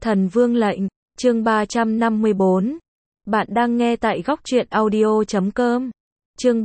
Thần Vương lệnh, chương 354. Bạn đang nghe tại góc truyện audio.com. Chương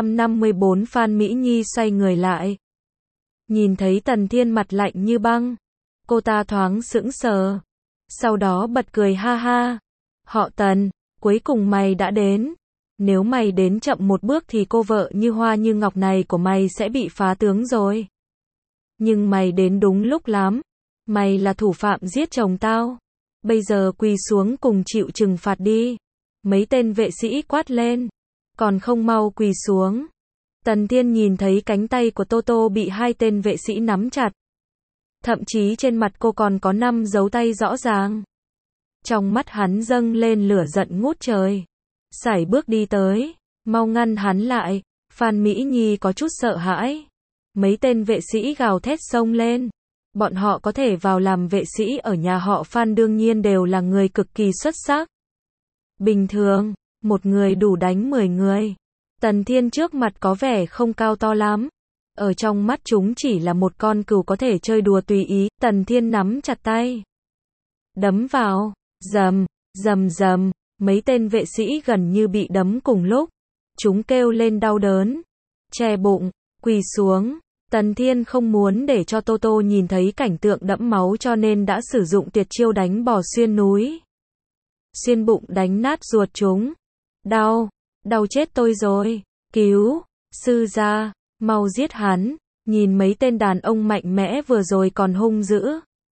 354 Phan Mỹ Nhi xoay người lại. Nhìn thấy Tần Thiên mặt lạnh như băng. Cô ta thoáng sững sờ. Sau đó bật cười ha ha. Họ Tần, cuối cùng mày đã đến. Nếu mày đến chậm một bước thì cô vợ như hoa như ngọc này của mày sẽ bị phá tướng rồi. Nhưng mày đến đúng lúc lắm. Mày là thủ phạm giết chồng tao. Bây giờ quỳ xuống cùng chịu trừng phạt đi. Mấy tên vệ sĩ quát lên. Còn không mau quỳ xuống. Tần Thiên nhìn thấy cánh tay của Toto bị hai tên vệ sĩ nắm chặt. Thậm chí trên mặt cô còn có 5 dấu tay rõ ràng. Trong mắt hắn dâng lên lửa giận ngút trời. Sải bước đi tới. Mau ngăn hắn lại. Phan Mỹ Nhi có chút sợ hãi. Mấy tên vệ sĩ gào thét xông lên. Bọn họ có thể vào làm vệ sĩ ở nhà họ Phan đương nhiên đều là người cực kỳ xuất sắc. Bình thường, một người đủ đánh 10 người. Tần Thiên trước mặt có vẻ không cao to lắm. Ở trong mắt chúng chỉ là một con cừu có thể chơi đùa tùy ý. Tần Thiên nắm chặt tay. Đấm vào. Rầm, rầm rầm. Mấy tên vệ sĩ gần như bị đấm cùng lúc. Chúng kêu lên đau đớn. Che bụng, quỳ xuống. Tần Thiên không muốn để cho Toto nhìn thấy cảnh tượng đẫm máu cho nên đã sử dụng tuyệt chiêu đánh bò xuyên núi. Xuyên bụng đánh nát ruột chúng. Đau, đau chết tôi rồi. Cứu, sư gia, mau giết hắn. Nhìn mấy tên đàn ông mạnh mẽ vừa rồi còn hung dữ.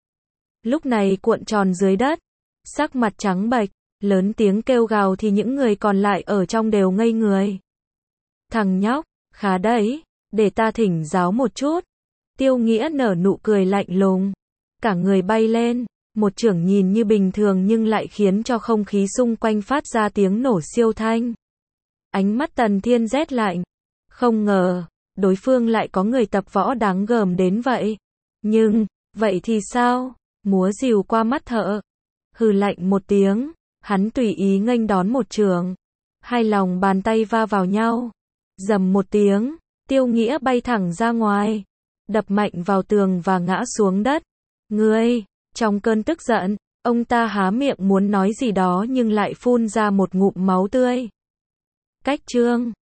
Lúc này cuộn tròn dưới đất. Sắc mặt trắng bệch, lớn tiếng kêu gào thì những người còn lại ở trong đều ngây người. Thằng nhóc, khá đấy. Để ta thỉnh giáo một chút. Tiêu Nghĩa nở nụ cười lạnh lùng. Cả người bay lên. Một chưởng nhìn như bình thường nhưng lại khiến cho không khí xung quanh phát ra tiếng nổ siêu thanh. Ánh mắt Tần Thiên rét lạnh. Không ngờ, đối phương lại có người tập võ đáng gờm đến vậy. Nhưng, vậy thì sao? Múa rìu qua mắt thợ. Hừ lạnh một tiếng. Hắn tùy ý nghênh đón một chưởng. Hai lòng bàn tay va vào nhau. Rầm một tiếng. Tiêu Nghĩa bay thẳng ra ngoài, đập mạnh vào tường và ngã xuống đất. Ngươi, trong cơn tức giận, ông ta há miệng muốn nói gì đó nhưng lại phun ra một ngụm máu tươi. Cách chương